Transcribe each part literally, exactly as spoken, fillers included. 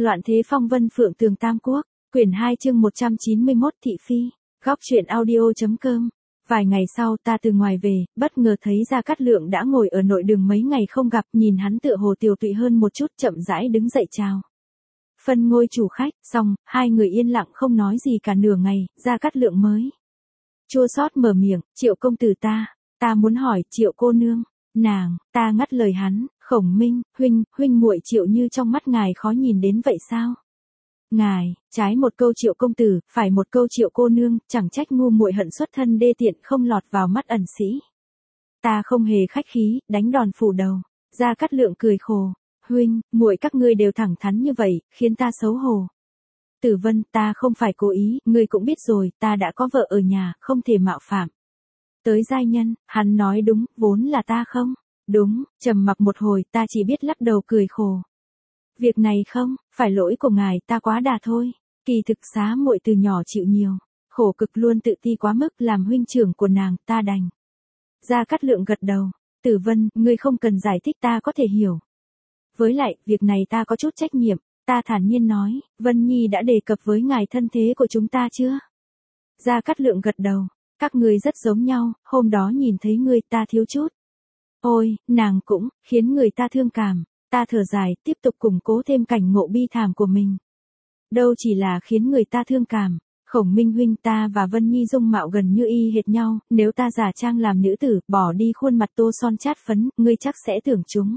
Loạn thế phong vân phượng tường tam quốc, quyển hai chương một trăm chín mươi mốt thị phi, góc truyện audio.com. Vài ngày sau ta từ ngoài về, bất ngờ thấy Gia Cát Lượng đã ngồi ở nội đường mấy ngày không gặp, nhìn hắn tựa hồ tiều tụy hơn một chút, chậm rãi đứng dậy chào. Phân ngôi chủ khách, xong, hai người yên lặng không nói gì cả nửa ngày, Gia Cát Lượng mới chua xót mở miệng, Triệu công tử ta, ta muốn hỏi Triệu cô nương, nàng, ta ngắt lời hắn, Khổng Minh, huynh, huynh muội Triệu như trong mắt ngài khó nhìn đến vậy sao? Ngài, trái một câu Triệu công tử, phải một câu Triệu cô nương, chẳng trách ngu muội hận xuất thân đê tiện không lọt vào mắt ẩn sĩ. Ta không hề khách khí, đánh đòn phủ đầu. Gia Cát Lượng cười khổ, huynh, muội các ngươi đều thẳng thắn như vậy, khiến ta xấu hổ. Tử Vân, ta không phải cố ý, ngươi cũng biết rồi, ta đã có vợ ở nhà, không thể mạo phạm. Tới giai nhân, hắn nói đúng, vốn là ta không. Đúng, trầm mặc một hồi, ta chỉ biết lắc đầu cười khổ. Việc này không, phải lỗi của ngài, ta quá đà thôi. Kỳ thực xá muội từ nhỏ chịu nhiều, khổ cực luôn tự ti quá mức, làm huynh trưởng của nàng, ta đành. Gia Cát Lượng gật đầu, Tử Vân, ngươi không cần giải thích, ta có thể hiểu. Với lại, việc này ta có chút trách nhiệm, ta thản nhiên nói, Vân Nhi đã đề cập với ngài thân thế của chúng ta chưa? Gia Cát Lượng gật đầu, các ngươi rất giống nhau, hôm đó nhìn thấy ngươi ta thiếu chút. Ôi, nàng cũng, khiến người ta thương cảm, ta thở dài, tiếp tục củng cố thêm cảnh ngộ bi thảm của mình. Đâu chỉ là khiến người ta thương cảm, Khổng Minh huynh, ta và Vân Nhi dung mạo gần như y hệt nhau, nếu ta giả trang làm nữ tử, bỏ đi khuôn mặt tô son chát phấn, ngươi chắc sẽ tưởng chúng.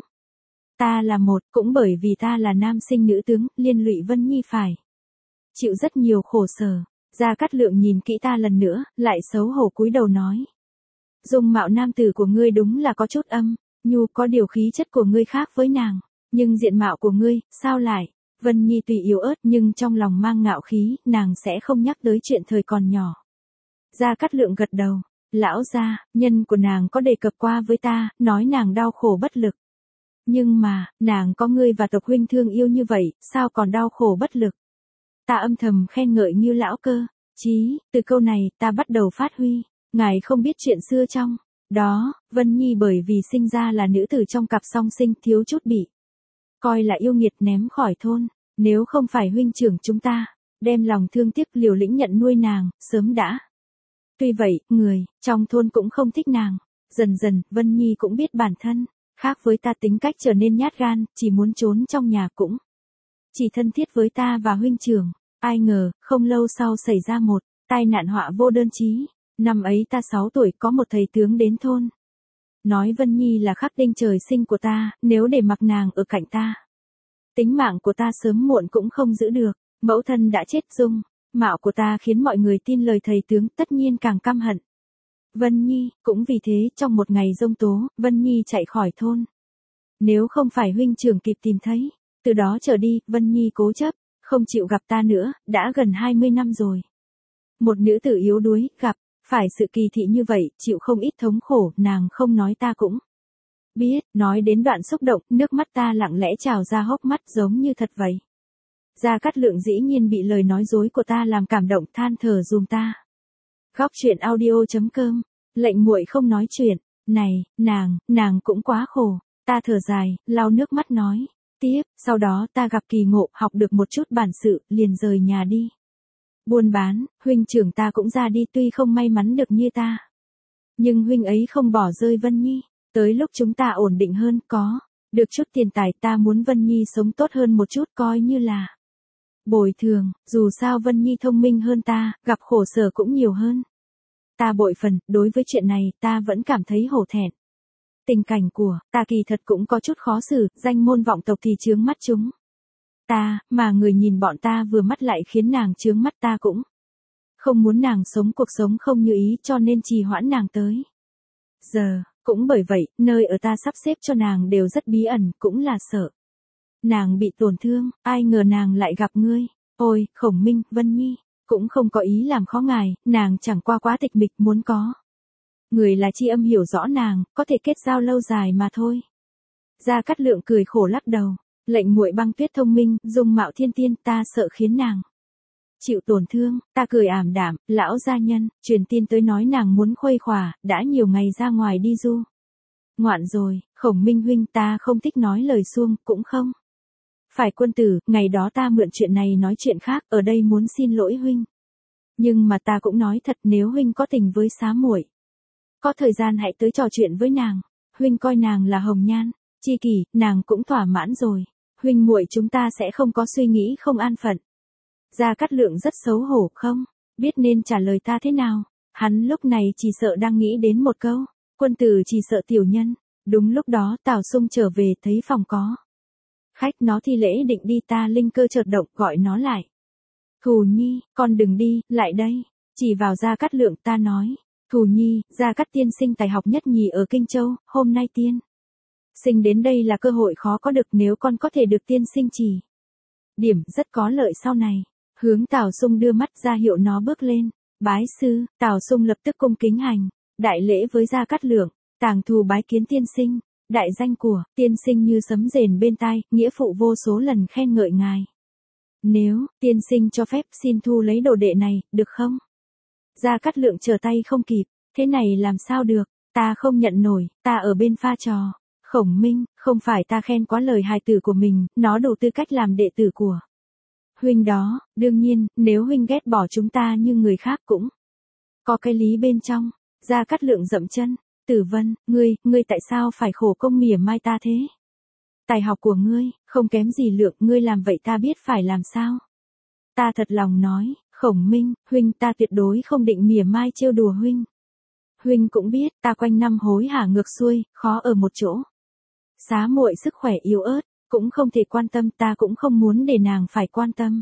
Ta là một, cũng bởi vì ta là nam sinh nữ tướng, liên lụy Vân Nhi phải chịu rất nhiều khổ sở. Gia Cát Lượng nhìn kỹ ta lần nữa, lại xấu hổ cúi đầu nói. Dung mạo nam tử của ngươi đúng là có chút âm, nhu, có điều khí chất của ngươi khác với nàng, nhưng diện mạo của ngươi, sao lại? Vân Nhi tuy yếu ớt nhưng trong lòng mang ngạo khí, nàng sẽ không nhắc tới chuyện thời còn nhỏ. Gia Cát Lượng gật đầu, lão gia, nhân của nàng có đề cập qua với ta, nói nàng đau khổ bất lực. Nhưng mà, nàng có ngươi và tộc huynh thương yêu như vậy, sao còn đau khổ bất lực? Ta âm thầm khen ngợi như lão cơ, chí, từ câu này, ta bắt đầu phát huy. Ngài không biết chuyện xưa trong đó, Vân Nhi bởi vì sinh ra là nữ tử trong cặp song sinh, thiếu chút bị coi là yêu nghiệt ném khỏi thôn, nếu không phải huynh trưởng chúng ta đem lòng thương tiếc liều lĩnh nhận nuôi nàng, sớm đã. Tuy vậy, người trong thôn cũng không thích nàng, dần dần, Vân Nhi cũng biết bản thân khác với ta, tính cách trở nên nhát gan, chỉ muốn trốn trong nhà, cũng chỉ thân thiết với ta và huynh trưởng. Ai ngờ, không lâu sau xảy ra một tai nạn họa vô đơn chí. Năm ấy ta sáu tuổi, có một thầy tướng đến thôn. Nói Vân Nhi là khắc tinh trời sinh của ta, nếu để mặc nàng ở cạnh ta, tính mạng của ta sớm muộn cũng không giữ được, mẫu thân đã chết, dung mạo của ta khiến mọi người tin lời thầy tướng, tất nhiên càng căm hận Vân Nhi, cũng vì thế, trong một ngày giông tố, Vân Nhi chạy khỏi thôn. Nếu không phải huynh trưởng kịp tìm thấy, từ đó trở đi, Vân Nhi cố chấp, không chịu gặp ta nữa, đã gần hai mươi năm rồi. Một nữ tử yếu đuối, gặp phải sự kỳ thị như vậy, chịu không ít thống khổ, nàng không nói ta cũng biết, nói đến đoạn xúc động, nước mắt ta lặng lẽ trào ra hốc mắt giống như thật vậy. Gia Cát Lượng dĩ nhiên bị lời nói dối của ta làm cảm động, than thở dùm ta. Góc truyện audio.com, lệnh muội không nói chuyện, này, nàng, nàng cũng quá khổ, ta thở dài, lau nước mắt nói, tiếp, sau đó ta gặp kỳ ngộ, học được một chút bản sự, liền rời nhà đi. Buôn bán, huynh trưởng ta cũng ra đi, tuy không may mắn được như ta. Nhưng huynh ấy không bỏ rơi Vân Nhi, tới lúc chúng ta ổn định hơn, có được chút tiền tài, ta muốn Vân Nhi sống tốt hơn một chút, coi như là bồi thường, dù sao Vân Nhi thông minh hơn ta, gặp khổ sở cũng nhiều hơn. Ta bội phần, đối với chuyện này, ta vẫn cảm thấy hổ thẹn. Tình cảnh của ta kỳ thật cũng có chút khó xử, danh môn vọng tộc thì chướng mắt chúng ta, mà người nhìn bọn ta vừa mắt lại khiến nàng chướng mắt, ta cũng không muốn nàng sống cuộc sống không như ý, cho nên trì hoãn nàng tới giờ. Cũng bởi vậy, nơi ở ta sắp xếp cho nàng đều rất bí ẩn, cũng là sợ nàng bị tổn thương, ai ngờ nàng lại gặp ngươi. Ôi, Khổng Minh, Vân Nhi cũng không có ý làm khó ngài, nàng chẳng qua quá tịch mịch, muốn có người là tri âm hiểu rõ nàng, có thể kết giao lâu dài mà thôi. Gia Cát Lượng cười khổ lắc đầu, lệnh muội băng tuyết thông minh, dung mạo thiên tiên, ta sợ khiến nàng chịu tổn thương. Ta cười ảm đạm, lão gia nhân, truyền tin tới nói nàng muốn khuây khỏa, đã nhiều ngày ra ngoài đi du ngoạn rồi. Khổng Minh huynh, ta không thích nói lời suông, cũng không Phải quân tử, ngày đó ta mượn chuyện này nói chuyện khác, ở đây muốn xin lỗi huynh. Nhưng mà ta cũng nói thật, nếu huynh có tình với xá muội, có thời gian hãy tới trò chuyện với nàng. Huynh coi nàng là hồng nhan, chi kỷ, nàng cũng thỏa mãn rồi. Huynh muội chúng ta sẽ không có suy nghĩ không an phận. Gia Cát Lượng rất xấu hổ, không biết nên trả lời ta thế nào. Hắn lúc này chỉ sợ đang nghĩ đến một câu, quân tử chỉ sợ tiểu nhân. Đúng lúc đó Tào Sung trở về, thấy phòng có khách, nó thi lễ định đi, ta linh cơ chợt động, gọi nó lại. Thù Nhi, con đừng đi, lại đây. Chỉ vào Gia Cát Lượng ta nói, Thù Nhi, Gia Cát tiên sinh tài học nhất nhì ở Kinh Châu, hôm nay tiên sinh đến đây là cơ hội khó có được, nếu con có thể được tiên sinh chỉ điểm, rất có lợi sau này. Hướng Tào Sung đưa mắt ra hiệu nó bước lên. Bái sư. Tào Sung lập tức cung kính hành đại lễ với Gia Cát Lượng. Tàng thù bái kiến tiên sinh. Đại danh của tiên sinh như sấm rền bên tai, nghĩa phụ vô số lần khen ngợi ngài. Nếu tiên sinh cho phép, xin thu lấy đồ đệ này, được không? Gia Cát Lượng trở tay không kịp. Thế này làm sao được, ta không nhận nổi, ta ở bên pha trò. Khổng Minh, không phải ta khen quá lời hài tử của mình, nó đủ tư cách làm đệ tử của huynh đó. Đương nhiên, nếu huynh ghét bỏ chúng ta như người khác cũng có cái lý bên trong. Gia Cát Lượng dậm chân. Tử Vân, ngươi, ngươi tại sao phải khổ công mỉa mai ta thế? Tài học của ngươi, không kém gì Lượng, ngươi làm vậy ta biết phải làm sao? Ta thật lòng nói, Khổng Minh, huynh, ta tuyệt đối không định mỉa mai trêu đùa huynh. Huynh cũng biết, ta quanh năm hối hả ngược xuôi, khó ở một chỗ. Xá muội sức khỏe yếu ớt, cũng không thể quan tâm, ta cũng không muốn để nàng phải quan tâm.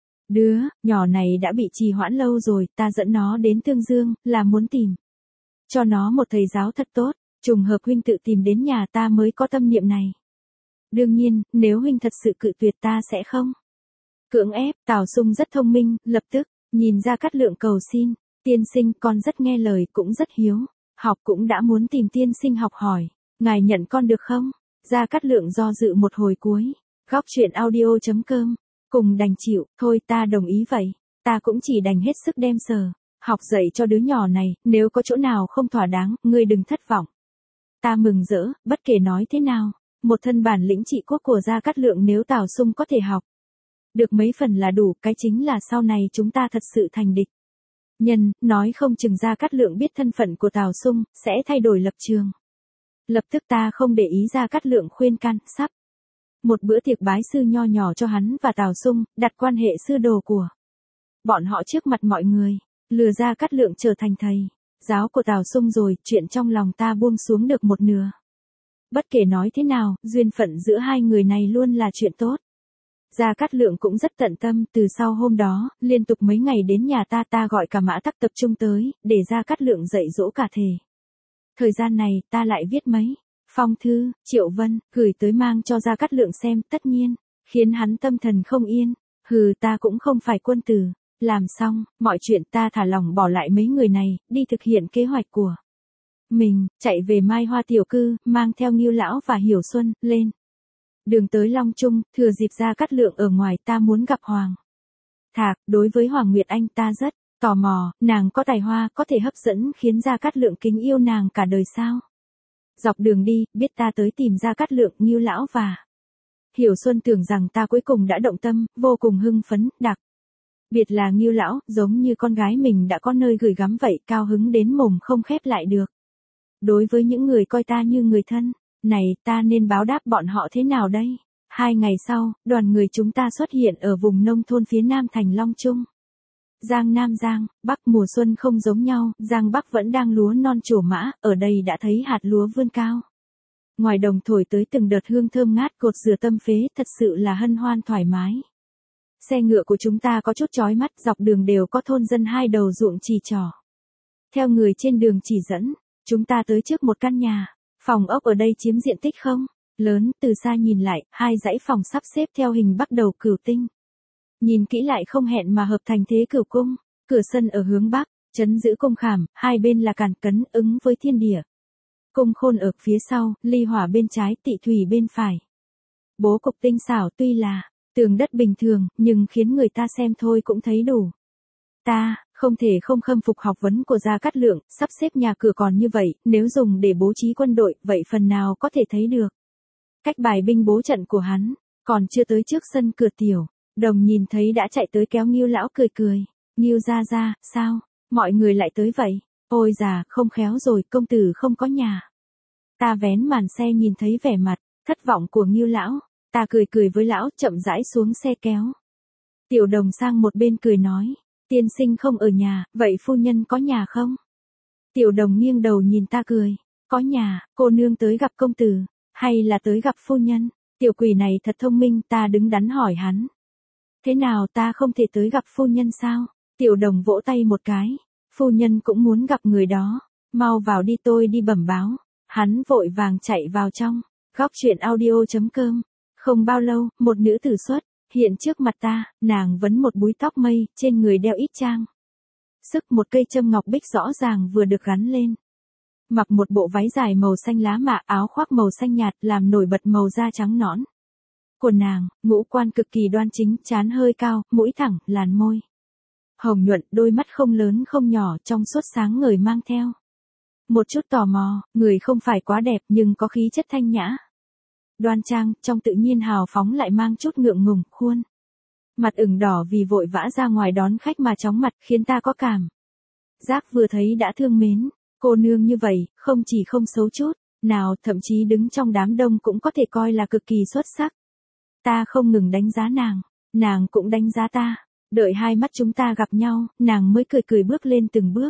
Đứa nhỏ này đã bị trì hoãn lâu rồi, ta dẫn nó đến Tương Dương, là muốn tìm cho nó một thầy giáo thật tốt. Trùng hợp huynh tự tìm đến nhà ta mới có tâm niệm này. Đương nhiên, nếu huynh thật sự cự tuyệt ta sẽ không cưỡng ép. Tào Sung rất thông minh, lập tức nhìn Gia Cát Lượng cầu xin. Tiên sinh, con rất nghe lời, cũng rất hiếu học, cũng đã muốn tìm tiên sinh học hỏi. Ngài nhận con được không? Gia Cát Lượng do dự một hồi cuối. Góc truyện audio chấm com. Cùng đành chịu, thôi ta đồng ý vậy. Ta cũng chỉ đành hết sức đem sờ học dạy cho đứa nhỏ này, nếu có chỗ nào không thỏa đáng, ngươi đừng thất vọng. Ta mừng rỡ, bất kể nói thế nào, một thân bản lĩnh trị quốc của Gia Cát Lượng nếu Tào Sung có thể học được mấy phần là đủ, cái chính là sau này chúng ta thật sự thành địch nhân, nói không chừng Gia Cát Lượng biết thân phận của Tào Sung, sẽ thay đổi lập trường. Lập tức ta không để ý Gia Cát Lượng khuyên can, sắp một bữa tiệc bái sư nho nhỏ cho hắn và Tào Sung, đặt quan hệ sư đồ của bọn họ trước mặt mọi người, lừa Gia Cát Lượng trở thành thầy giáo của Tào Sung rồi, chuyện trong lòng ta buông xuống được một nửa. Bất kể nói thế nào, duyên phận giữa hai người này luôn là chuyện tốt. Gia Cát Lượng cũng rất tận tâm, từ sau hôm đó, liên tục mấy ngày đến nhà ta, ta gọi cả Mã Tắc tập trung tới, để Gia Cát Lượng dạy dỗ cả thể. Thời gian này, ta lại viết mấy phong thư, Triệu Vân, gửi tới mang cho Gia Cát Lượng xem, tất nhiên, khiến hắn tâm thần không yên. Hừ, ta cũng không phải quân tử. Làm xong, mọi chuyện ta thả lòng bỏ lại mấy người này, đi thực hiện kế hoạch của mình, chạy về Mai Hoa tiểu cư, mang theo Ngưu Lão và Hiểu Xuân, lên đường tới Long Trung, thừa dịp Gia Cát Lượng ở ngoài, ta muốn gặp Hoàng Thạc. Đối với Hoàng Nguyệt Anh ta rất tò mò, nàng có tài hoa, có thể hấp dẫn khiến Gia Cát Lượng kính yêu nàng cả đời sao. Dọc đường đi, biết ta tới tìm Gia Cát Lượng, Ngưu Lão và Hiểu Xuân tưởng rằng ta cuối cùng đã động tâm, vô cùng hưng phấn, đặc biệt là Ngưu Lão, giống như con gái mình đã có nơi gửi gắm vậy, cao hứng đến mồm không khép lại được. Đối với những người coi ta như người thân, này, ta nên báo đáp bọn họ thế nào đây? Hai ngày sau, đoàn người chúng ta xuất hiện ở vùng nông thôn phía nam thành Long Trung. Giang Nam Giang, Bắc mùa xuân không giống nhau, Giang Bắc vẫn đang lúa non trổ mã, ở đây đã thấy hạt lúa vươn cao. Ngoài đồng thổi tới từng đợt hương thơm ngát cột rửa tâm phế, thật sự là hân hoan thoải mái. Xe ngựa của chúng ta có chút chói mắt, dọc đường đều có thôn dân hai đầu ruộng chỉ trỏ. Theo người trên đường chỉ dẫn, chúng ta tới trước một căn nhà. Phòng ốc ở đây chiếm diện tích không lớn, từ xa nhìn lại, hai dãy phòng sắp xếp theo hình bắt đầu cửu tinh. Nhìn kỹ lại không hẹn mà hợp thành thế cửu cung. Cửa sân ở hướng bắc, trấn giữ cung khảm, hai bên là càn cấn ứng với thiên địa. Cung khôn ở phía sau, ly hỏa bên trái, tị thủy bên phải. Bố cục tinh xảo, tuy là tường đất bình thường, nhưng khiến người ta xem thôi cũng thấy đủ. Ta không thể không khâm phục học vấn của Gia Cát Lượng, sắp xếp nhà cửa còn như vậy, nếu dùng để bố trí quân đội, vậy phần nào có thể thấy được cách bài binh bố trận của hắn. Còn chưa tới trước sân cửa Tiểu Đồng nhìn thấy đã chạy tới kéo Ngưu lão cười cười. Ngưu gia gia, sao? Mọi người lại tới vậy? Ôi già, không khéo rồi, công tử không có nhà. Ta vén màn xe nhìn thấy vẻ mặt thất vọng của Ngưu lão. Ta cười cười với lão, chậm rãi xuống xe kéo. Tiểu Đồng sang một bên cười nói. Tiên sinh không ở nhà, vậy phu nhân có nhà không? Tiểu Đồng nghiêng đầu nhìn ta cười. Có nhà, cô nương tới gặp công tử, hay là tới gặp phu nhân? Tiểu quỷ này thật thông minh, ta đứng đắn hỏi hắn. Thế nào ta không thể tới gặp phu nhân sao? Tiểu Đồng vỗ tay một cái. Phu nhân cũng muốn gặp người đó. Mau vào đi, tôi đi bẩm báo. Hắn vội vàng chạy vào trong. Góc chuyện audio chấm com. Không bao lâu, một nữ tử xuất hiện trước mặt ta, nàng vấn một búi tóc mây, trên người đeo ít trang. Sức một cây châm ngọc bích rõ ràng vừa được gắn lên. Mặc một bộ váy dài màu xanh lá mạ, áo khoác màu xanh nhạt làm nổi bật màu da trắng nõn của nàng, ngũ quan cực kỳ đoan chính, trán hơi cao, mũi thẳng, làn môi hồng nhuận, đôi mắt không lớn không nhỏ, trong suốt sáng ngời mang theo một chút tò mò. Người không phải quá đẹp nhưng có khí chất thanh nhã, đoan trang, trong tự nhiên hào phóng lại mang chút ngượng ngùng, khuôn mặt ửng đỏ vì vội vã ra ngoài đón khách mà chóng mặt, khiến ta có cảm giác vừa thấy đã thương mến. Cô nương như vậy, không chỉ không xấu chút nào, thậm chí đứng trong đám đông cũng có thể coi là cực kỳ xuất sắc. Ta không ngừng đánh giá nàng, nàng cũng đánh giá ta. Đợi hai mắt chúng ta gặp nhau, nàng mới cười cười bước lên từng bước.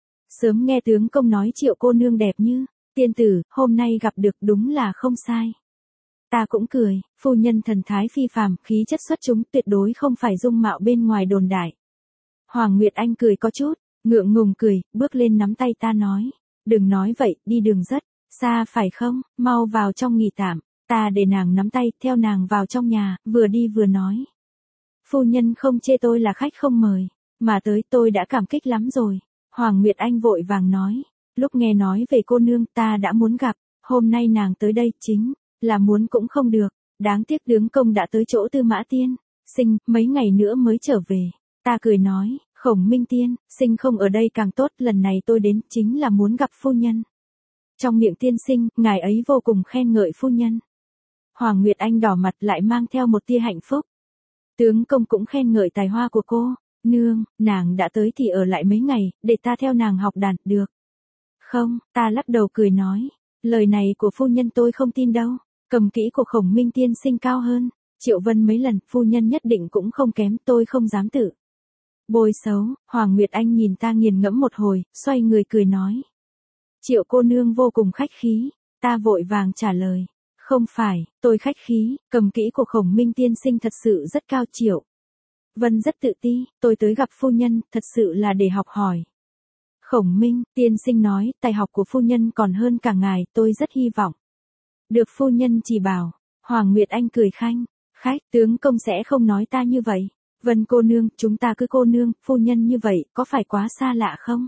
Sớm nghe tướng công nói Triệu cô nương đẹp như tiên tử, hôm nay gặp được đúng là không sai. Ta cũng cười, phu nhân thần thái phi phàm, khí chất xuất chúng, tuyệt đối không phải dung mạo bên ngoài đồn đại. Hoàng Nguyệt Anh cười có chút ngượng ngùng cười, bước lên nắm tay ta nói. Đừng nói vậy, đi đường rất xa phải không, mau vào trong nghỉ tạm. Ta để nàng nắm tay, theo nàng vào trong nhà, vừa đi vừa nói. Phu nhân không chê tôi là khách không mời, mà tới tôi đã cảm kích lắm rồi. Hoàng Nguyệt Anh vội vàng nói. Lúc nghe nói về cô nương ta đã muốn gặp, hôm nay nàng tới đây chính là muốn cũng không được. Đáng tiếc tướng công đã tới chỗ Tư Mã Tiên sinh, mấy ngày nữa mới trở về. Ta cười nói. Khổng Minh tiên sinh không ở đây càng tốt, lần này tôi đến chính là muốn gặp phu nhân. Trong miệng tiên sinh, ngài ấy vô cùng khen ngợi phu nhân. Hoàng Nguyệt Anh đỏ mặt lại mang theo một tia hạnh phúc. Tướng công cũng khen ngợi tài hoa của cô. Nương, nàng đã tới thì ở lại mấy ngày, để ta theo nàng học đàn, được không? Ta lắc đầu cười nói. Lời này của phu nhân tôi không tin đâu. Cầm kỹ của Khổng Minh tiên sinh cao hơn Triệu Vân mấy lần, phu nhân nhất định cũng không kém, tôi không dám tự bôi xấu. Hoàng Nguyệt Anh nhìn ta nghiền ngẫm một hồi, xoay người cười nói. Triệu cô nương vô cùng khách khí. Ta vội vàng trả lời. Không phải, tôi khách khí, cầm kỹ của Khổng Minh tiên sinh thật sự rất cao. Triệu Vân rất tự ti, tôi tới gặp phu nhân, thật sự là để học hỏi. Khổng Minh tiên sinh nói, tài học của phu nhân còn hơn cả ngài, tôi rất hy vọng được phu nhân chỉ bảo. Hoàng Nguyệt Anh cười khanh khách, tướng công sẽ không nói ta như vậy. Vân cô nương, chúng ta cứ cô nương, phu nhân như vậy, có phải quá xa lạ không?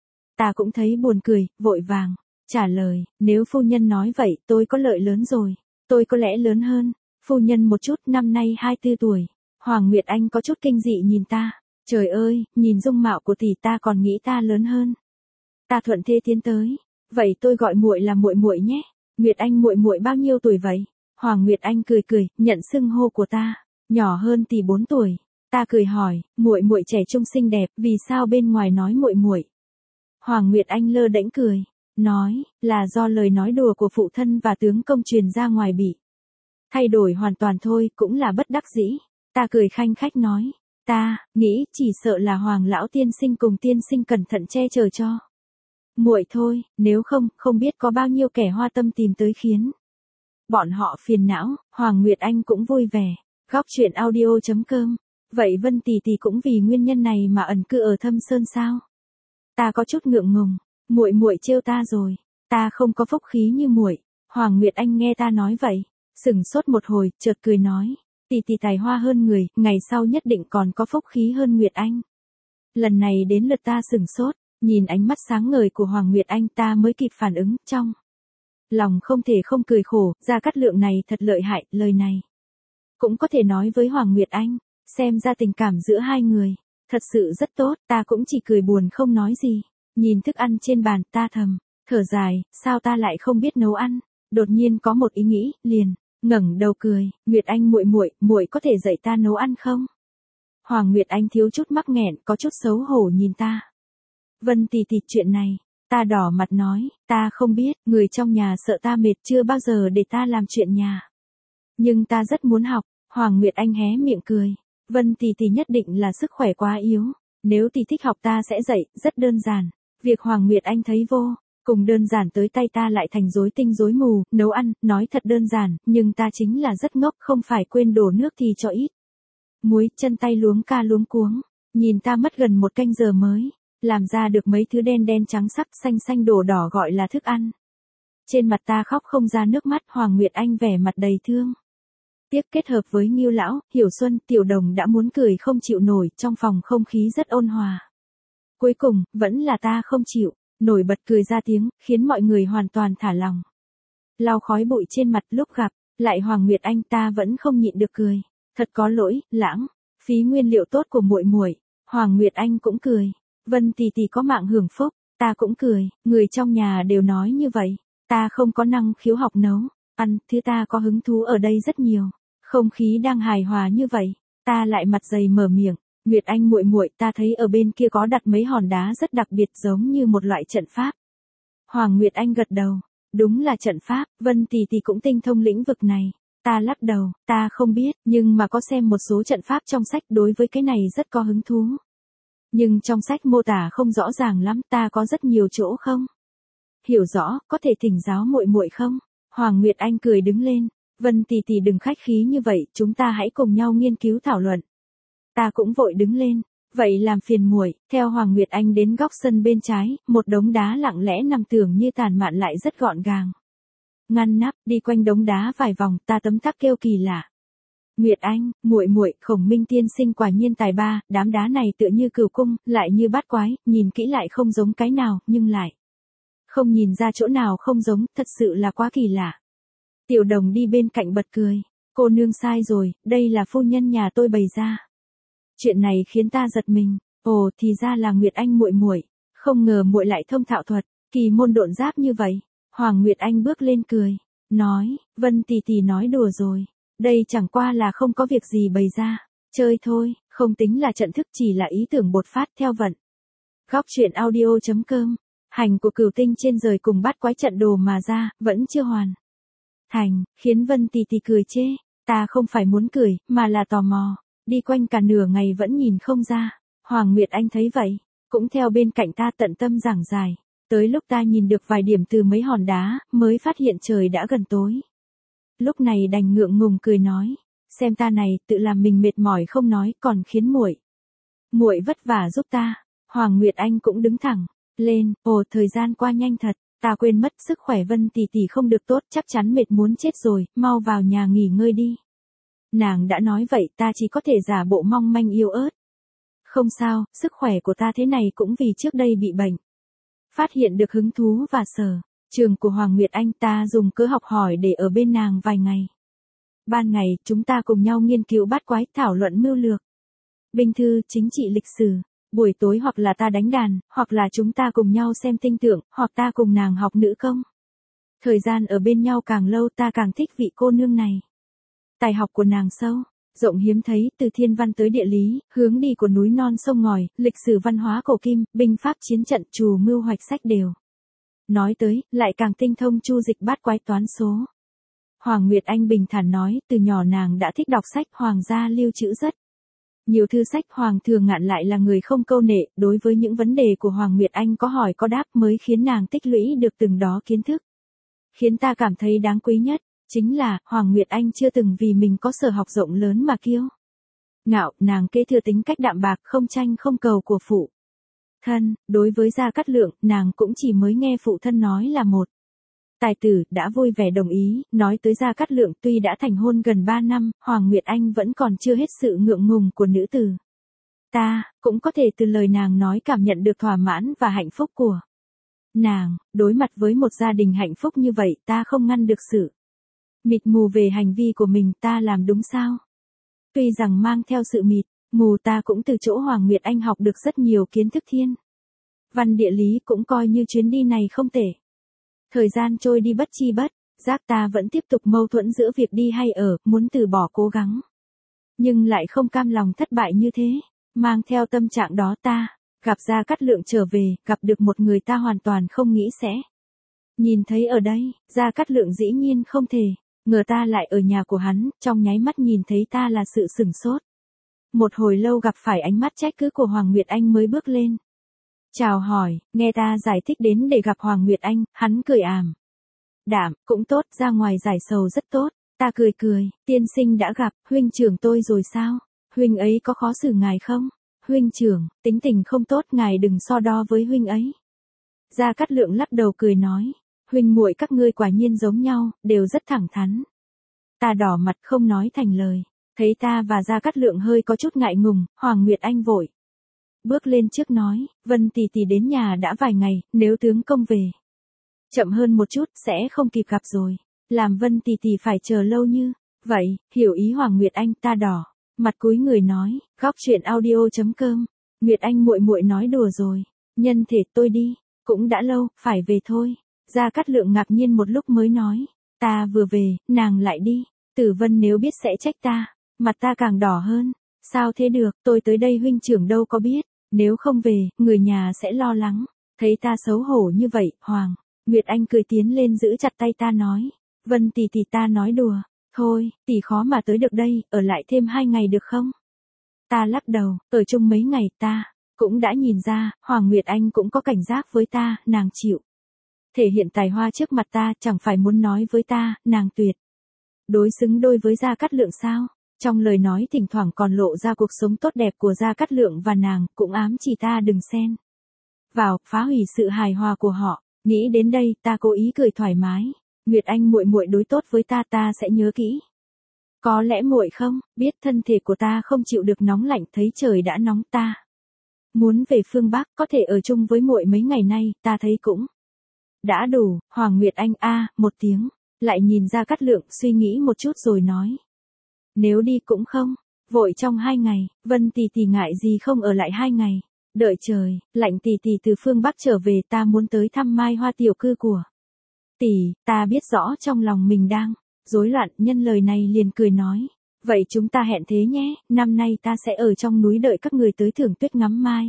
Ta cũng thấy buồn cười, vội vàng trả lời, nếu phu nhân nói vậy, tôi có lợi lớn rồi. Tôi có lẽ lớn hơn phu nhân một chút, năm nay hai mươi tư tuổi. Hoàng Nguyệt Anh có chút kinh dị nhìn ta. Trời ơi, nhìn dung mạo của tỷ ta còn nghĩ ta lớn hơn. Ta thuận thế tiến tới. Vậy tôi gọi muội là muội muội nhé. Nguyệt Anh muội muội bao nhiêu tuổi vậy? Hoàng Nguyệt Anh cười cười, nhận xưng hô của ta. Nhỏ hơn tỷ bốn tuổi. Ta cười hỏi, muội muội trẻ trung xinh đẹp, vì sao bên ngoài nói muội muội? Hoàng Nguyệt Anh lơ đễnh cười, nói, là do lời nói đùa của phụ thân và tướng công truyền ra ngoài bị thay đổi hoàn toàn thôi, cũng là bất đắc dĩ. Ta cười khanh khách nói, ta nghĩ chỉ sợ là Hoàng lão tiên sinh cùng tiên sinh cẩn thận che chở cho muội thôi, nếu không, không biết có bao nhiêu kẻ hoa tâm tìm tới khiến bọn họ phiền não. Hoàng Nguyệt Anh cũng vui vẻ. Góc chuyện audio chấm com. Vậy Vân tỷ tỷ cũng vì nguyên nhân này mà ẩn cư ở Thâm Sơn sao? Ta có chút ngượng ngùng, muội muội trêu ta rồi, ta không có phúc khí như muội. Hoàng Nguyệt Anh nghe ta nói vậy, sững sốt một hồi, chợt cười nói, tỷ tỷ tài hoa hơn người, ngày sau nhất định còn có phúc khí hơn Nguyệt Anh. Lần này đến lượt ta sững sốt, nhìn ánh mắt sáng ngời của Hoàng Nguyệt Anh ta mới kịp phản ứng, trong lòng không thể không cười khổ, Gia Cát Lượng này thật lợi hại, lời này cũng có thể nói với Hoàng Nguyệt Anh, xem ra tình cảm giữa hai người thật sự rất tốt. Ta cũng chỉ cười buồn không nói gì. Nhìn thức ăn trên bàn, ta thầm thở dài, sao ta lại không biết nấu ăn. Đột nhiên có một ý nghĩ, liền ngẩng đầu cười, Nguyệt Anh muội muội, muội có thể dạy ta nấu ăn không? Hoàng Nguyệt Anh thiếu chút mắc nghẹn, có chút xấu hổ nhìn ta. Vân tỷ tỷ, chuyện này, ta đỏ mặt nói, ta không biết, người trong nhà sợ ta mệt chưa bao giờ để ta làm chuyện nhà. Nhưng ta rất muốn học. Hoàng Nguyệt Anh hé miệng cười, Vân tỷ tỷ nhất định là sức khỏe quá yếu, nếu tỷ thích học ta sẽ dạy, rất đơn giản. Việc Hoàng Nguyệt Anh thấy vô cùng đơn giản tới tay ta lại thành rối tinh rối mù, nấu ăn, nói thật đơn giản, nhưng ta chính là rất ngốc, không phải quên đổ nước thì cho ít muối, chân tay luống ca luống cuống, nhìn ta mất gần một canh giờ mới làm ra được mấy thứ đen đen trắng sắc xanh xanh đổ đỏ gọi là thức ăn. Trên mặt ta khóc không ra nước mắt, Hoàng Nguyệt Anh vẻ mặt đầy thương tiếc kết hợp với Ngưu lão, Hiểu Xuân, Tiểu Đồng đã muốn cười không chịu nổi, trong phòng không khí rất ôn hòa. Cuối cùng, vẫn là ta không chịu nổi bật cười ra tiếng, khiến mọi người hoàn toàn thả lòng. Lau khói bụi trên mặt, lúc gặp lại Hoàng Nguyệt Anh ta vẫn không nhịn được cười. Thật có lỗi, lãng phí nguyên liệu tốt của muội muội. Hoàng Nguyệt Anh cũng cười. Vân tỷ tỷ có mạng hưởng phúc, ta cũng cười, người trong nhà đều nói như vậy. Ta không có năng khiếu học nấu ăn, thứ ta có hứng thú ở đây rất nhiều. Không khí đang hài hòa như vậy, ta lại mặt dày mở miệng, Nguyệt Anh muội muội, ta thấy ở bên kia có đặt mấy hòn đá rất đặc biệt giống như một loại trận pháp. Hoàng Nguyệt Anh gật đầu, đúng là trận pháp, Vân tỷ tỷ cũng tinh thông lĩnh vực này. Ta lắc đầu, ta không biết, nhưng mà có xem một số trận pháp trong sách, đối với cái này rất có hứng thú. Nhưng trong sách mô tả không rõ ràng lắm, ta có rất nhiều chỗ không hiểu rõ, có thể thỉnh giáo muội muội không? Hoàng Nguyệt Anh cười đứng lên, Vân tỷ tỷ đừng khách khí như vậy, chúng ta hãy cùng nhau nghiên cứu thảo luận. Ta cũng vội đứng lên, vậy làm phiền muội. Theo Hoàng Nguyệt Anh đến góc sân bên trái, một đống đá lặng lẽ nằm tưởng như tàn mạn lại rất gọn gàng. Ngăn nắp, đi quanh đống đá vài vòng, ta tấm tắc kêu kỳ lạ. Nguyệt Anh, muội muội, Khổng Minh tiên sinh quả nhiên tài ba, đám đá này tựa như cửu cung, lại như bát quái, nhìn kỹ lại không giống cái nào, nhưng lại không nhìn ra chỗ nào không giống, thật sự là quá kỳ lạ. Tiểu Đồng đi bên cạnh bật cười, cô nương sai rồi, đây là phu nhân nhà tôi bày ra. Chuyện này khiến ta giật mình, ồ thì ra là Nguyệt Anh muội muội, không ngờ muội lại thông thạo thuật kỳ môn độn giáp như vậy. Hoàng Nguyệt Anh bước lên cười, nói, Vân tỷ tỷ nói đùa rồi, đây chẳng qua là không có việc gì bày ra, chơi thôi, không tính là trận thức, chỉ là ý tưởng bột phát theo vận. Góc truyện audio chấm com, hành của cửu tinh trên rời cùng bắt quái trận đồ mà ra, vẫn chưa hoàn thành, khiến Vân tỷ tỷ cười chê. Ta không phải muốn cười, mà là tò mò, đi quanh cả nửa ngày vẫn nhìn không ra. Hoàng Nguyệt Anh thấy vậy, cũng theo bên cạnh ta tận tâm giảng giải. Tới lúc ta nhìn được vài điểm từ mấy hòn đá, mới phát hiện trời đã gần tối. Lúc này đành ngượng ngùng cười nói, xem ta này, tự làm mình mệt mỏi không nói, còn khiến muội muội vất vả giúp ta. Hoàng Nguyệt Anh cũng đứng thẳng lên, ồ thời gian qua nhanh thật, ta quên mất sức khỏe Vân tỷ tỷ không được tốt, chắc chắn mệt muốn chết rồi, mau vào nhà nghỉ ngơi đi. Nàng đã nói vậy, ta chỉ có thể giả bộ mong manh yếu ớt. Không sao, sức khỏe của ta thế này cũng vì trước đây bị bệnh. Phát hiện được hứng thú và sở trường của Hoàng Nguyệt Anh, ta dùng cớ học hỏi để ở bên nàng vài ngày. Ban ngày, chúng ta cùng nhau nghiên cứu bát quái, thảo luận mưu lược, binh thư, chính trị, lịch sử. Buổi tối hoặc là ta đánh đàn, hoặc là chúng ta cùng nhau xem tinh tượng, hoặc ta cùng nàng học nữ công. Thời gian ở bên nhau càng lâu, ta càng thích vị cô nương này. Tài học của nàng sâu rộng hiếm thấy, từ thiên văn tới địa lý, hướng đi của núi non sông ngòi, lịch sử văn hóa cổ kim, binh pháp chiến trận, trù mưu hoạch sách đều nói tới, lại càng tinh thông chu dịch bát quái toán số. Hoàng Nguyệt Anh bình thản nói, từ nhỏ nàng đã thích đọc sách, hoàng gia lưu trữ rất nhiều thư sách. Hoàng Thường Ngạn lại là người không câu nệ, đối với những vấn đề của Hoàng Nguyệt Anh có hỏi có đáp, mới khiến nàng tích lũy được từng đó kiến thức. Khiến ta cảm thấy đáng quý nhất, chính là, Hoàng Nguyệt Anh chưa từng vì mình có sở học rộng lớn mà kiêu ngạo, nàng kế thừa tính cách đạm bạc, không tranh không cầu của phụ thân. Đối với Gia Cát Lượng, nàng cũng chỉ mới nghe phụ thân nói là một tài tử, đã vui vẻ đồng ý. Nói tới Gia Cát Lượng, tuy đã thành hôn gần ba năm, Hoàng Nguyệt Anh vẫn còn chưa hết sự ngượng ngùng của nữ tử. Ta, cũng có thể từ lời nàng nói cảm nhận được thỏa mãn và hạnh phúc của nàng. Đối mặt với một gia đình hạnh phúc như vậy, ta không ngăn được sự mịt mù về hành vi của mình, ta làm đúng sao? Tuy rằng mang theo sự mịt mù, ta cũng từ chỗ Hoàng Nguyệt Anh học được rất nhiều kiến thức thiên văn địa lý, cũng coi như chuyến đi này không tệ. Thời gian trôi đi bất chi bất Giác ta vẫn tiếp tục mâu thuẫn giữa việc đi hay ở, muốn từ bỏ cố gắng. Nhưng lại không cam lòng thất bại như thế. Mang theo tâm trạng đó ta, gặp Gia Cát Lượng trở về, gặp được một người ta hoàn toàn không nghĩ sẽ nhìn thấy ở đây. Gia Cát Lượng dĩ nhiên không thể ngờ ta lại ở nhà của hắn, trong nháy mắt nhìn thấy ta là sự sửng sốt. Một hồi lâu gặp phải ánh mắt trách cứ của Hoàng Nguyệt Anh mới bước lên. Chào hỏi, nghe ta giải thích đến để gặp Hoàng Nguyệt Anh, hắn cười ảm đạm, cũng tốt, ra ngoài giải sầu rất tốt. Ta cười cười, tiên sinh đã gặp, huynh trưởng tôi rồi sao? Huynh ấy có khó xử ngài không? Huynh trưởng, tính tình không tốt, ngài đừng so đo với huynh ấy. Gia Cát Lượng lắc đầu cười nói, huynh muội các ngươi quả nhiên giống nhau, đều rất thẳng thắn. Ta đỏ mặt không nói thành lời. Thấy ta và Gia Cát Lượng hơi có chút ngại ngùng, Hoàng Nguyệt Anh vội bước lên trước nói, Vân tỷ tỷ đến nhà đã vài ngày, nếu tướng công về chậm hơn một chút sẽ không kịp gặp rồi. Làm Vân tỷ tỷ phải chờ lâu như vậy, hiểu ý Hoàng Nguyệt Anh. Ta đỏ mặt cúi người nói, góc truyện audio chấm com. Nguyệt Anh muội muội nói đùa rồi, nhân thể tôi đi, cũng đã lâu, phải về thôi. Gia Cát Lượng ngạc nhiên một lúc mới nói, ta vừa về, nàng lại đi. Tử Vân nếu biết sẽ trách ta. Mặt ta càng đỏ hơn. Sao thế được, tôi tới đây huynh trưởng đâu có biết. Nếu không về, người nhà sẽ lo lắng. Thấy ta xấu hổ như vậy, Hoàng Nguyệt Anh cười tiến lên giữ chặt tay ta nói, Vân tỷ tỷ ta nói đùa. Thôi, tỷ khó mà tới được đây, ở lại thêm hai ngày được không? Ta lắc đầu, ở chung mấy ngày ta cũng đã nhìn ra, Hoàng Nguyệt Anh cũng có cảnh giác với ta, nàng chịu thể hiện tài hoa trước mặt ta, chẳng phải muốn nói với ta, nàng tuyệt đối xứng đôi với Gia Cát Lượng sao? Trong lời nói thỉnh thoảng còn lộ ra cuộc sống tốt đẹp của Gia Cát Lượng và nàng, cũng ám chỉ ta đừng xen vào, phá hủy sự hài hòa của họ. Nghĩ đến đây, ta cố ý cười thoải mái. Nguyệt Anh muội muội đối tốt với ta, ta sẽ nhớ kỹ. Có lẽ muội không biết thân thể của ta không chịu được nóng lạnh, thấy trời đã nóng ta muốn về phương Bắc, có thể ở chung với muội mấy ngày nay, ta thấy cũng đã đủ. Hoàng Nguyệt Anh a một tiếng, lại nhìn Gia Cát Lượng, suy nghĩ một chút rồi nói, nếu đi cũng không vội trong hai ngày, Vân tỷ tỷ ngại gì không ở lại hai ngày. Đợi trời lạnh tỷ tỷ từ phương Bắc trở về, ta muốn tới thăm Mai Hoa tiểu cư của tỷ. Ta biết rõ trong lòng mình đang rối loạn, nhân lời này liền cười nói, vậy chúng ta hẹn thế nhé, năm nay ta sẽ ở trong núi đợi các người tới thưởng tuyết ngắm mai.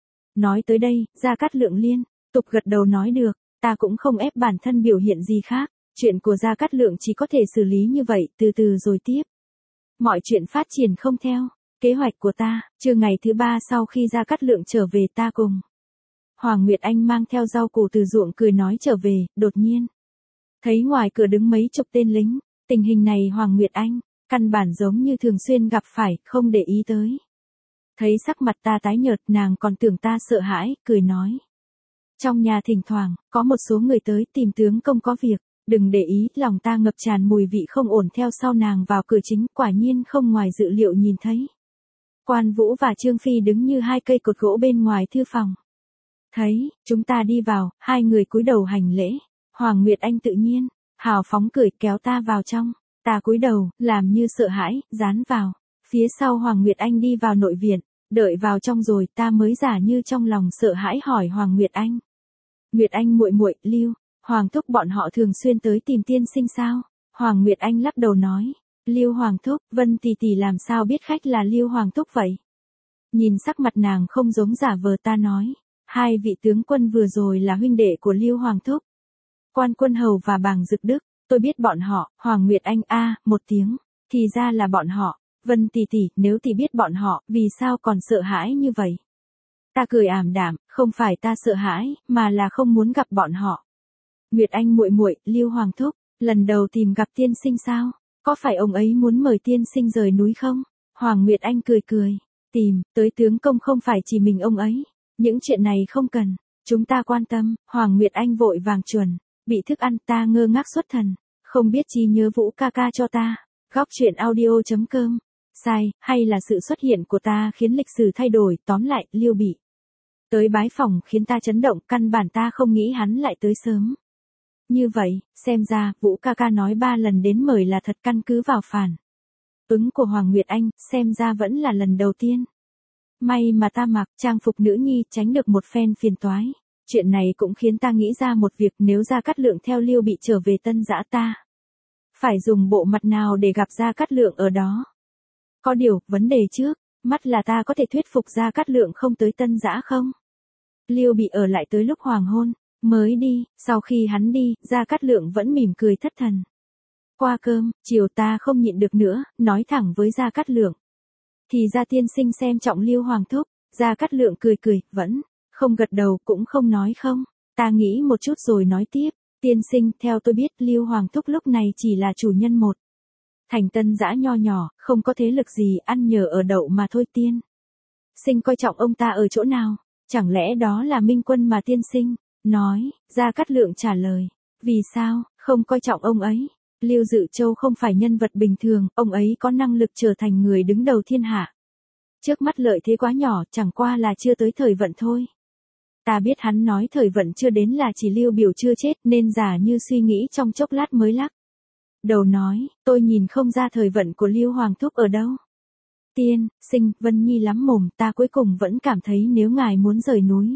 Nói tới đây, Gia Cát Lượng liên tục gật đầu nói được. Ta cũng không ép bản thân biểu hiện gì khác, chuyện của Gia Cát Lượng chỉ có thể xử lý như vậy, từ từ rồi tiếp. Mọi chuyện phát triển không theo kế hoạch của ta. Trưa ngày thứ ba sau khi Gia Cát Lượng trở về, ta cùng Hoàng Nguyệt Anh mang theo rau củ từ ruộng cười nói trở về, đột nhiên thấy ngoài cửa đứng mấy chục tên lính. Tình hình này Hoàng Nguyệt Anh căn bản giống như thường xuyên gặp phải, không để ý tới. Thấy sắc mặt ta tái nhợt, nàng còn tưởng ta sợ hãi, cười nói, trong nhà thỉnh thoảng có một số người tới tìm tướng công có việc, đừng để ý. Lòng ta ngập tràn mùi vị không ổn. Theo sau nàng vào cửa chính, quả nhiên không ngoài dự liệu nhìn thấy Quan Vũ và Trương Phi đứng như hai cây cột gỗ bên ngoài thư phòng. Thấy chúng ta đi vào, hai người cúi đầu hành lễ. Hoàng Nguyệt Anh tự nhiên hào phóng cười kéo ta vào trong. Ta cúi đầu, làm như sợ hãi, dán vào phía sau Hoàng Nguyệt Anh đi vào nội viện. Đợi vào trong rồi, ta mới giả như trong lòng sợ hãi hỏi Hoàng Nguyệt Anh, Nguyệt Anh muội muội, Lưu Hoàng thúc bọn họ thường xuyên tới tìm tiên sinh sao? Hoàng Nguyệt Anh lắc đầu nói, Lưu Hoàng thúc, Vân tỷ tỷ làm sao biết khách là Lưu Hoàng thúc vậy? Nhìn sắc mặt nàng không giống giả vờ, ta nói, hai vị tướng quân vừa rồi là huynh đệ của Lưu Hoàng thúc, Quan Quân Hầu và Bàng Dực Đức. Tôi biết bọn họ. Hoàng Nguyệt Anh a một tiếng, thì ra là bọn họ. Vân tỷ tỷ, nếu tỷ biết bọn họ, vì sao còn sợ hãi như vậy? Ta cười ảm đạm, không phải ta sợ hãi, mà là không muốn gặp bọn họ. Nguyệt Anh muội muội, Lưu Hoàng thúc lần đầu tìm gặp tiên sinh sao? Có phải ông ấy muốn mời tiên sinh rời núi không? Hoàng Nguyệt Anh cười cười, tìm tới tướng công không phải chỉ mình ông ấy, những chuyện này không cần chúng ta quan tâm. Hoàng Nguyệt Anh vội vàng chuẩn bị thức ăn. Ta ngơ ngác xuất thần, không biết trí nhớ Vũ ca ca cho ta. Góc truyện audio chấm com. Sai, hay là sự xuất hiện của ta khiến lịch sử thay đổi. Tóm lại, Lưu bị tới bái phòng khiến ta chấn động, căn bản ta không nghĩ hắn lại tới sớm như vậy. Xem ra, Vũ ca ca nói ba lần đến mời là thật. Căn cứ vào phản ứng của Hoàng Nguyệt Anh, xem ra vẫn là lần đầu tiên. May mà ta mặc trang phục nữ nhi, tránh được một phen phiền toái. Chuyện này cũng khiến ta nghĩ ra một việc, nếu Gia Cát Lượng theo Liêu Bị trở về Tân Dã ta phải dùng bộ mặt nào để gặp Gia Cát Lượng ở đó. Có điều, vấn đề trước mắt là ta có thể thuyết phục Gia Cát Lượng không tới Tân Dã không? Liêu Bị ở lại tới lúc hoàng hôn mới đi, sau khi hắn đi, Gia Cát Lượng vẫn mỉm cười thất thần. Qua cơm, chiều ta không nhịn được nữa, nói thẳng với Gia Cát Lượng. Thì ra tiên sinh xem trọng Liêu Hoàng thúc. Gia Cát Lượng cười cười, vẫn không gật đầu cũng không nói không. Ta nghĩ một chút rồi nói tiếp. Tiên sinh, theo tôi biết, Liêu Hoàng thúc lúc này chỉ là chủ nhân một thành Tân Dã nho nhỏ, không có thế lực gì, ăn nhờ ở đậu mà thôi. Tiên sinh coi trọng ông ta ở chỗ nào? Chẳng lẽ đó là Minh Quân mà tiên sinh nói? Gia Cát Lượng trả lời. Vì sao không coi trọng ông ấy? Liêu Dự Châu không phải nhân vật bình thường, ông ấy có năng lực trở thành người đứng đầu thiên hạ. Trước mắt lợi thế quá nhỏ, chẳng qua là chưa tới thời vận thôi. Ta biết hắn nói thời vận chưa đến là chỉ Liêu Biểu chưa chết, nên giả như suy nghĩ trong chốc lát mới lắc đầu nói, tôi nhìn không ra thời vận của Liêu Hoàng thúc ở đâu. Tiên sinh, Vân Nhi lắm mồm, ta cuối cùng vẫn cảm thấy nếu ngài muốn rời núi,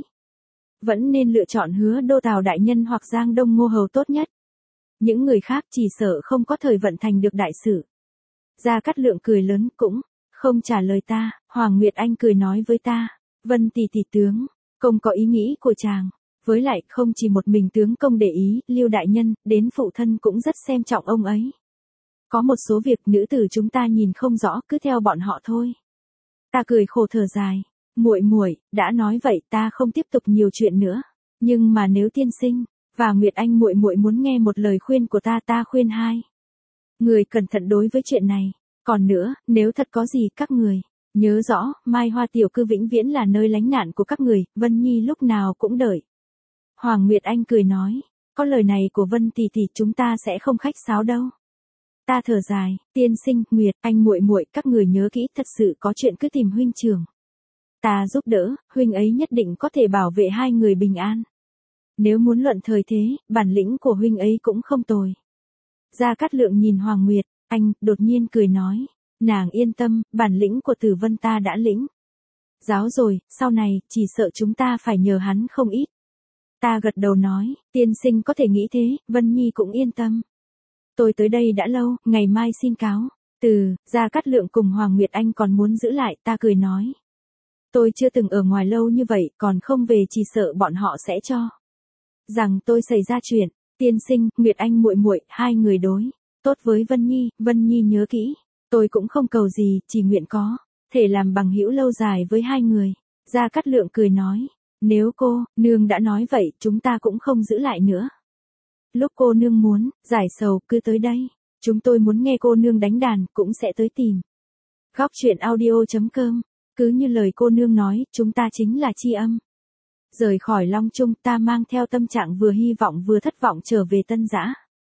vẫn nên lựa chọn Hứa Đô Tào đại nhân hoặc Giang Đông Ngô hầu tốt nhất. Những người khác chỉ sợ không có thời vận thành được đại sự. Gia Cát Lượng cười lớn, cũng không trả lời ta. Hoàng Nguyệt Anh cười nói với ta, Vân tỷ tỷ, tướng công có ý nghĩ của chàng. Với lại không chỉ một mình tướng công để ý, Liêu đại nhân, đến phụ thân cũng rất xem trọng ông ấy. Có một số việc nữ tử chúng ta nhìn không rõ, cứ theo bọn họ thôi. Ta cười khổ thở dài, muội muội đã nói vậy ta không tiếp tục nhiều chuyện nữa. Nhưng mà nếu tiên sinh và Nguyệt Anh muội muội muốn nghe một lời khuyên của ta, ta khuyên hai người cẩn thận đối với chuyện này. Còn nữa, nếu thật có gì các người nhớ rõ, Mai Hoa tiểu cư vĩnh viễn là nơi lánh nạn của các người, Vân Nhi lúc nào cũng đợi. Hoàng Nguyệt Anh cười nói, có lời này của Vân tỷ tỷ chúng ta sẽ không khách sáo đâu. Ta thở dài, tiên sinh, Nguyệt Anh muội muội, các người nhớ kỹ, thật sự có chuyện cứ tìm huynh trưởng ta giúp đỡ, huynh ấy nhất định có thể bảo vệ hai người bình an. Nếu muốn luận thời thế, bản lĩnh của huynh ấy cũng không tồi. Gia Cát Lượng nhìn Hoàng Nguyệt Anh, đột nhiên cười nói, nàng yên tâm, bản lĩnh của Tử Vân ta đã lĩnh giáo rồi, sau này, chỉ sợ chúng ta phải nhờ hắn không ít. Ta gật đầu nói, tiên sinh có thể nghĩ thế, Vân Nhi cũng yên tâm. Tôi tới đây đã lâu, ngày mai xin cáo từ. Gia Cát Lượng cùng Hoàng Nguyệt Anh còn muốn giữ lại, ta cười nói. Tôi chưa từng ở ngoài lâu như vậy, còn không về chỉ sợ bọn họ sẽ cho rằng tôi xảy ra chuyện. Tiên sinh, Nguyệt Anh muội muội, hai người đối tốt với Vân Nhi, Vân Nhi nhớ kỹ, tôi cũng không cầu gì, chỉ nguyện có thể làm bằng hữu lâu dài với hai người. Gia Cát Lượng cười nói, nếu cô nương đã nói vậy, chúng ta cũng không giữ lại nữa. Lúc cô nương muốn giải sầu, cứ tới đây. Chúng tôi muốn nghe cô nương đánh đàn, cũng sẽ tới tìm. Góc truyện audio chấm com. Cứ như lời cô nương nói, chúng ta chính là chi âm. Rời khỏi Long Trung, ta mang theo tâm trạng vừa hy vọng vừa thất vọng trở về Tân Dã.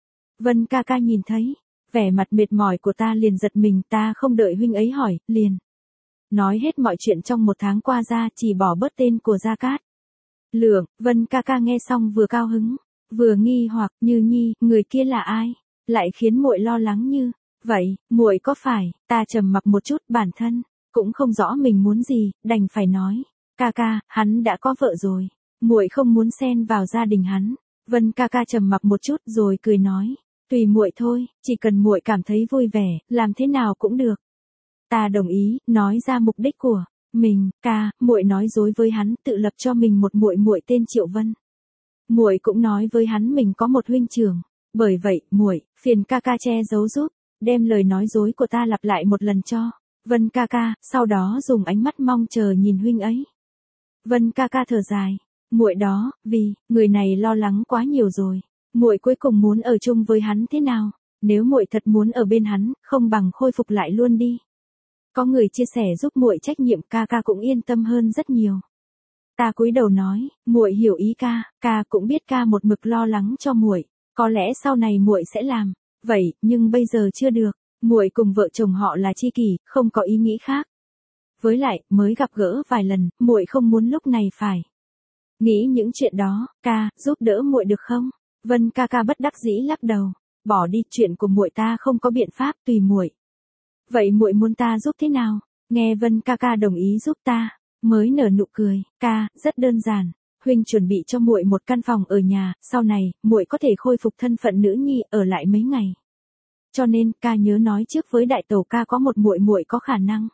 Vân ca ca nhìn thấy vẻ mặt mệt mỏi của ta liền giật mình, ta không đợi huynh ấy hỏi, liền nói hết mọi chuyện trong một tháng qua ra, chỉ bỏ bớt tên của Gia Cát Lượng. Vân ca ca nghe xong vừa cao hứng, vừa nghi hoặc, Như Nhi, người kia là ai? Lại khiến muội lo lắng như vậy, muội có phải? Ta trầm mặc một chút, bản thân cũng không rõ mình muốn gì, đành phải nói, ca ca, hắn đã có vợ rồi, muội không muốn xen vào gia đình hắn. Vân ca ca trầm mặc một chút rồi cười nói, tùy muội thôi, chỉ cần muội cảm thấy vui vẻ, làm thế nào cũng được. Ta đồng ý, nói ra mục đích của mình. Ca, muội nói dối với hắn, tự lập cho mình một muội muội tên Triệu Vân. Muội cũng nói với hắn mình có một huynh trưởng, bởi vậy, muội phiền ca ca che giấu giúp, đem lời nói dối của ta lặp lại một lần cho Vân ca ca, sau đó dùng ánh mắt mong chờ nhìn huynh ấy. Vân ca ca thở dài, muội đó, vì người này lo lắng quá nhiều rồi, muội cuối cùng muốn ở chung với hắn thế nào? Nếu muội thật muốn ở bên hắn, không bằng khôi phục lại luôn đi. Có người chia sẻ giúp muội trách nhiệm, ca ca cũng yên tâm hơn rất nhiều. Ta cúi đầu nói, muội hiểu ý ca, ca cũng biết ca một mực lo lắng cho muội, có lẽ sau này muội sẽ làm vậy, nhưng bây giờ chưa được. Muội cùng vợ chồng họ là tri kỷ, không có ý nghĩ khác. Với lại, mới gặp gỡ vài lần, muội không muốn lúc này phải nghĩ những chuyện đó. Ca, giúp đỡ muội được không? Vân ca ca bất đắc dĩ lắc đầu, bỏ đi, chuyện của muội ta không có biện pháp, tùy muội. Vậy muội muốn ta giúp thế nào? Nghe Vân ca ca đồng ý giúp ta, mới nở nụ cười, ca, rất đơn giản, huynh chuẩn bị cho muội một căn phòng ở nhà, sau này muội có thể khôi phục thân phận nữ nhi ở lại mấy ngày. Cho nên ca nhớ nói trước với đại tẩu ca có một muội muội có khả năng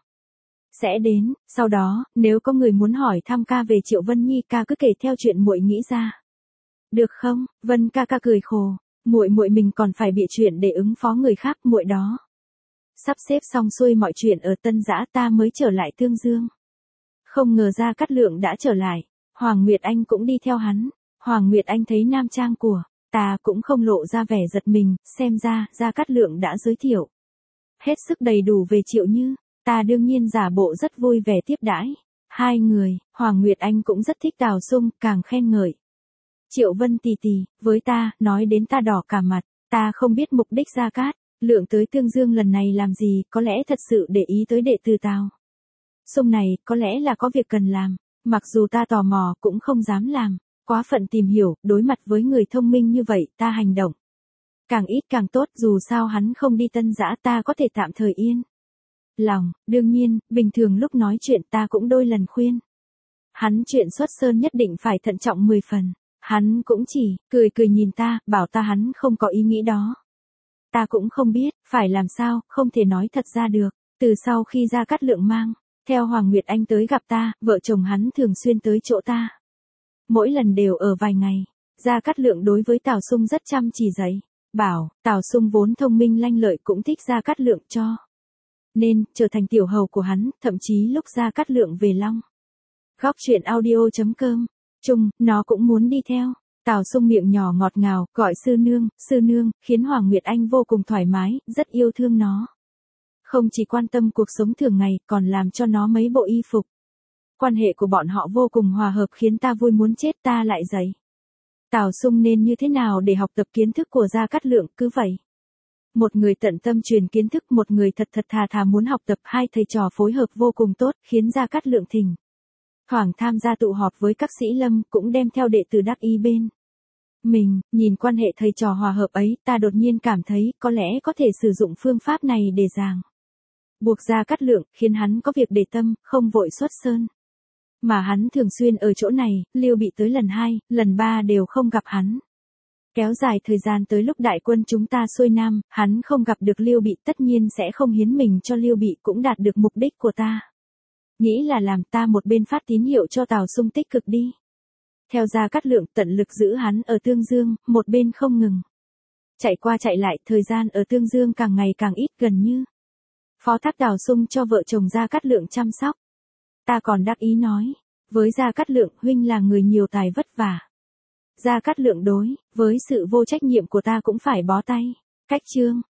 sẽ đến, sau đó, nếu có người muốn hỏi thăm ca về Triệu Vân Nhi, ca cứ kể theo chuyện muội nghĩ ra. Được không? Vân ca ca cười khổ, muội muội mình còn phải bịa chuyện để ứng phó người khác, muội đó. Sắp xếp xong xuôi mọi chuyện ở Tân Dã ta mới trở lại Tương Dương. Không ngờ Gia Cát Lượng đã trở lại, Hoàng Nguyệt Anh cũng đi theo hắn. Hoàng Nguyệt Anh thấy nam trang của ta cũng không lộ ra vẻ giật mình, xem ra Gia Cát Lượng đã giới thiệu hết sức đầy đủ về Triệu Như. Ta đương nhiên giả bộ rất vui vẻ tiếp đãi hai người. Hoàng Nguyệt Anh cũng rất thích Tào Xung, càng khen ngợi Triệu Vân tỷ tỷ, với ta, nói đến ta đỏ cả mặt. Ta không biết mục đích Gia Cát Lượng tới Tương Dương lần này làm gì, có lẽ thật sự để ý tới đệ tử Tào Xung này, có lẽ là có việc cần làm. Mặc dù ta tò mò cũng không dám làm quá phận tìm hiểu, đối mặt với người thông minh như vậy, ta hành động càng ít càng tốt, dù sao hắn không đi Tân Dã ta có thể tạm thời yên lòng. Đương nhiên, bình thường lúc nói chuyện ta cũng đôi lần khuyên hắn chuyện xuất sơn nhất định phải thận trọng mười phần. Hắn cũng chỉ cười cười nhìn ta, bảo ta hắn không có ý nghĩ đó. Ta cũng không biết phải làm sao, không thể nói thật ra được. Từ sau khi Gia Cát Lượng mang theo Hoàng Nguyệt Anh tới gặp ta, vợ chồng hắn thường xuyên tới chỗ ta. Mỗi lần đều ở vài ngày. Gia Cát Lượng đối với Tào Xung rất chăm chỉ dạy bảo. Tào Xung vốn thông minh lanh lợi cũng thích Gia Cát Lượng, cho nên trở thành tiểu hầu của hắn. Thậm chí lúc Gia Cát Lượng về Long Góc Truyện Audio chấm com chung, nó cũng muốn đi theo. Tào Xung miệng nhỏ ngọt ngào, gọi sư nương, sư nương, khiến Hoàng Nguyệt Anh vô cùng thoải mái, rất yêu thương nó. Không chỉ quan tâm cuộc sống thường ngày, còn làm cho nó mấy bộ y phục. Quan hệ của bọn họ vô cùng hòa hợp, khiến ta vui muốn chết. Ta lại dạy Tào Xung nên như thế nào để học tập kiến thức của Gia Cát Lượng, cứ vậy. Một người tận tâm truyền kiến thức, một người thật thật thà thà muốn học tập, hai thầy trò phối hợp vô cùng tốt, khiến Gia Cát Lượng thỉnh thoảng tham gia tụ họp với các sĩ lâm, cũng đem theo đệ tử đắc ý bên mình. Nhìn quan hệ thầy trò hòa hợp ấy, ta đột nhiên cảm thấy có lẽ có thể sử dụng phương pháp này để ràng buộc Gia Cát Lượng, khiến hắn có việc để tâm, không vội xuất sơn. Mà hắn thường xuyên ở chỗ này, Lưu Bị tới lần hai, lần ba đều không gặp hắn. Kéo dài thời gian tới lúc đại quân chúng ta xuôi nam, hắn không gặp được Lưu Bị, tất nhiên sẽ không hiến mình cho Lưu Bị, cũng đạt được mục đích của ta. Nghĩ là làm. Ta một bên phát tín hiệu cho Tào Xung tích cực đi theo Gia Cát Lượng, tận lực giữ hắn ở Tương Dương, một bên không ngừng chạy qua chạy lại. Thời gian ở Tương Dương càng ngày càng ít, gần như phó thác Tào Xung cho vợ chồng Gia Cát Lượng chăm sóc. Ta còn đắc ý nói với Gia Cát Lượng, huynh là người nhiều tài vất vả. Gia Cát Lượng đối với sự vô trách nhiệm của ta cũng phải bó tay. Cách chương